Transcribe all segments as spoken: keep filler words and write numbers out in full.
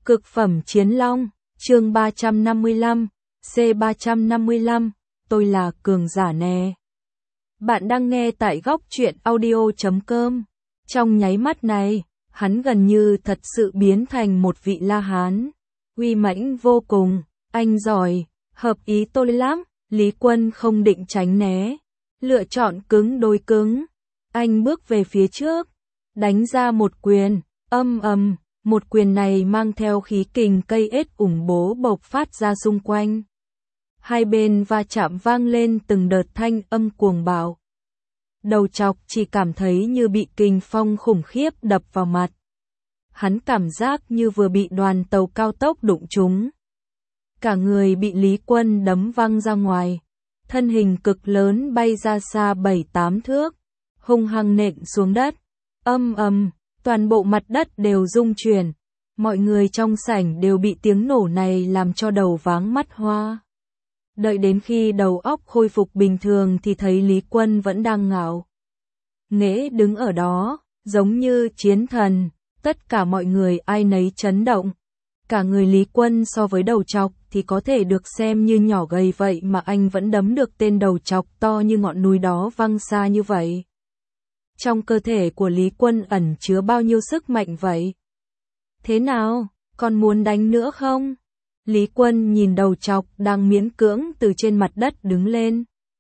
Cực phẩm chiến long, chương ba trăm năm mươi lăm, C ba trăm năm mươi lăm, tôi là cường giả nè. Bạn đang nghe tại góc truyện audio chấm com. Trong nháy mắt này, hắn gần như thật sự biến thành một vị La Hán. Uy mãnh vô cùng, anh giỏi, hợp ý tôi lắm. Lý Quân không định tránh né, lựa chọn cứng đối cứng. Anh bước về phía trước, đánh ra một quyền, âm ầm. Một quyền này mang theo khí kình cây ết ủng bố bộc phát ra xung quanh. Hai bên va chạm vang lên từng đợt thanh âm cuồng bạo. Đầu chọc chỉ cảm thấy như bị kình phong khủng khiếp đập vào mặt. Hắn cảm giác như vừa bị đoàn tàu cao tốc đụng trúng. Cả người bị Lý Quân đấm văng ra ngoài. Thân hình cực lớn bay ra xa bảy tám thước, hung hăng nện xuống đất. Âm ầm. Toàn bộ mặt đất đều rung chuyển, mọi người trong sảnh đều bị tiếng nổ này làm cho đầu váng mắt hoa. Đợi đến khi đầu óc khôi phục bình thường thì thấy Lý Quân vẫn đang ngạo nghễ đứng ở đó, giống như chiến thần, tất cả mọi người ai nấy chấn động. Cả người Lý Quân so với đầu trọc thì có thể được xem như nhỏ gầy vậy mà anh vẫn đấm được tên đầu trọc to như ngọn núi đó văng xa như vậy. Trong cơ thể của Lý Quân ẩn chứa bao nhiêu sức mạnh vậy? Thế nào, còn muốn đánh nữa không? Lý Quân nhìn đầu trọc đang miễn cưỡng từ trên mặt đất đứng lên.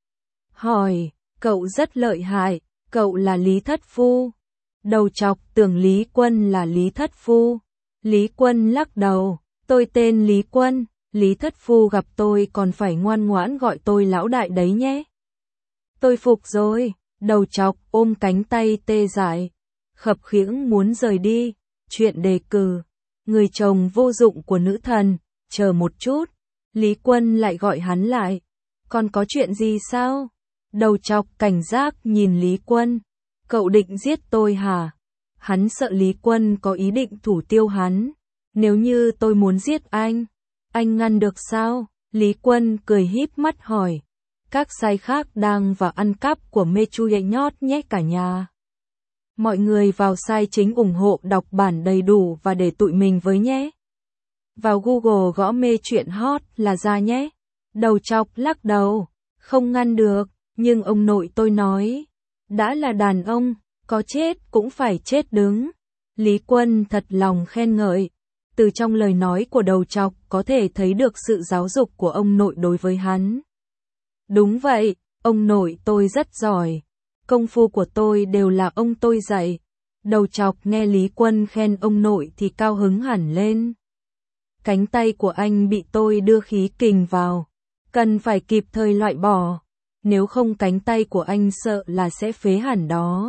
Hỏi, cậu rất lợi hại, cậu là Lý Thất Phu. Đầu trọc tưởng Lý Quân là Lý Thất Phu. Lý Quân lắc đầu, tôi tên Lý Quân, Lý Thất Phu gặp tôi còn phải ngoan ngoãn gọi tôi lão đại đấy nhé. Tôi phục rồi. Đầu chọc ôm cánh tay tê dại, khập khiễng muốn rời đi. Chuyện đề cử, người chồng vô dụng của nữ thần, chờ một chút. Lý Quân lại gọi hắn lại. Còn có chuyện gì sao? Đầu chọc cảnh giác nhìn Lý Quân. Cậu định giết tôi hả? Hắn sợ Lý Quân có ý định thủ tiêu hắn. Nếu như tôi muốn giết anh, anh ngăn được sao? Lý Quân cười híp mắt hỏi. Các sai khác đang vào ăn cắp của Mechu nhót nhé cả nhà. Mọi người vào sai chính ủng hộ đọc bản đầy đủ và để tụi mình với nhé. Vào Google gõ mê chuyện hot là ra nhé. Đầu chọc lắc đầu, không ngăn được, nhưng ông nội tôi nói, đã là đàn ông, có chết cũng phải chết đứng. Lý Quân thật lòng khen ngợi, từ trong lời nói của đầu chọc có thể thấy được sự giáo dục của ông nội đối với hắn. Đúng vậy, ông nội tôi rất giỏi. Công phu của tôi đều là ông tôi dạy. Đầu chọc nghe Lý Quân khen ông nội thì cao hứng hẳn lên. Cánh tay của anh bị tôi đưa khí kình vào, cần phải kịp thời loại bỏ. Nếu không cánh tay của anh sợ là sẽ phế hẳn đó.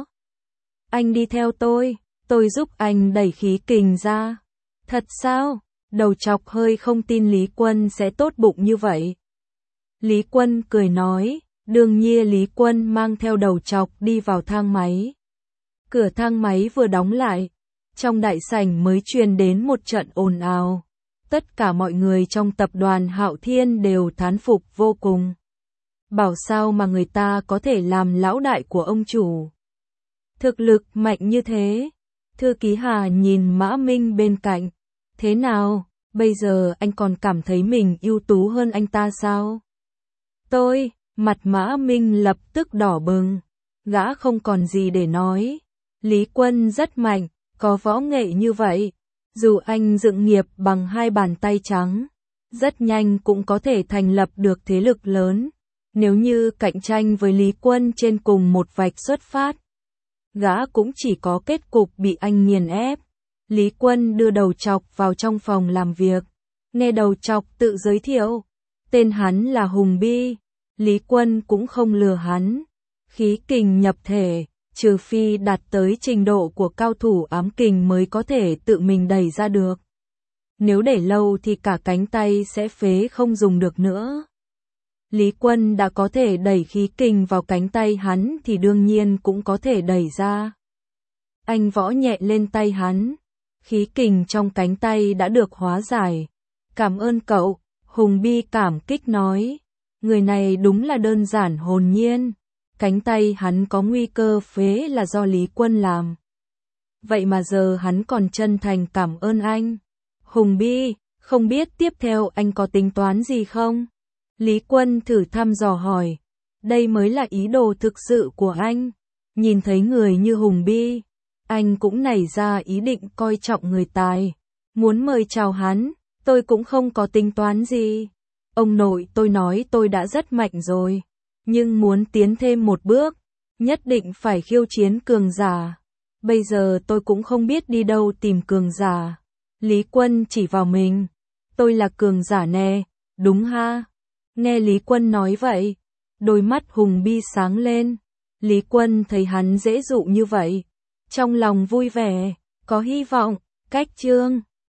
Anh đi theo tôi, tôi giúp anh đẩy khí kình ra. Thật sao? Đầu chọc hơi không tin Lý Quân sẽ tốt bụng như vậy. Lý Quân cười nói, đương nhiên Lý Quân mang theo đầu chọc đi vào thang máy. Cửa thang máy vừa đóng lại, trong đại sảnh mới truyền đến một trận ồn ào. Tất cả mọi người trong tập đoàn Hạo Thiên đều thán phục vô cùng. Bảo sao mà người ta có thể làm lão đại của ông chủ. Thực lực mạnh như thế. Thư ký Hà nhìn Mã Minh bên cạnh. Thế nào, bây giờ anh còn cảm thấy mình ưu tú hơn anh ta sao? Tôi, mặt Mã Minh lập tức đỏ bừng, gã không còn gì để nói. Lý Quân rất mạnh, có võ nghệ như vậy, dù anh dựng nghiệp bằng hai bàn tay trắng, rất nhanh cũng có thể thành lập được thế lực lớn. Nếu như cạnh tranh với Lý Quân trên cùng một vạch xuất phát, gã cũng chỉ có kết cục bị anh nghiền ép. Lý Quân đưa đầu chọc vào trong phòng làm việc, nghe đầu chọc tự giới thiệu. Tên hắn là Hùng Bi. Lý Quân cũng không lừa hắn. Khí kình nhập thể, trừ phi đạt tới trình độ của cao thủ ám kình mới có thể tự mình đẩy ra được. Nếu để lâu thì cả cánh tay sẽ phế không dùng được nữa. Lý Quân đã có thể đẩy khí kình vào cánh tay hắn thì đương nhiên cũng có thể đẩy ra. Anh võ nhẹ lên tay hắn. Khí kình trong cánh tay đã được hóa giải. Cảm ơn cậu. Hùng Bi cảm kích nói, người này đúng là đơn giản hồn nhiên, cánh tay hắn có nguy cơ phế là do Lý Quân làm. Vậy mà giờ hắn còn chân thành cảm ơn anh. Hùng Bi, không biết tiếp theo anh có tính toán gì không? Lý Quân thử thăm dò hỏi. Đây mới là ý đồ thực sự của anh. Nhìn thấy người như Hùng Bi, anh cũng nảy ra ý định coi trọng người tài. Muốn mời chào hắn, tôi cũng không có tính toán gì. Ông nội tôi nói tôi đã rất mạnh rồi. Nhưng muốn tiến thêm một bước, nhất định phải khiêu chiến cường giả. Bây giờ tôi cũng không biết đi đâu tìm cường giả. Lý Quân chỉ vào mình. Tôi là cường giả nè, đúng ha? Nghe Lý Quân nói vậy, đôi mắt Hùng Bi sáng lên. Lý Quân thấy hắn dễ dụ như vậy, trong lòng vui vẻ, có hy vọng. Cách chương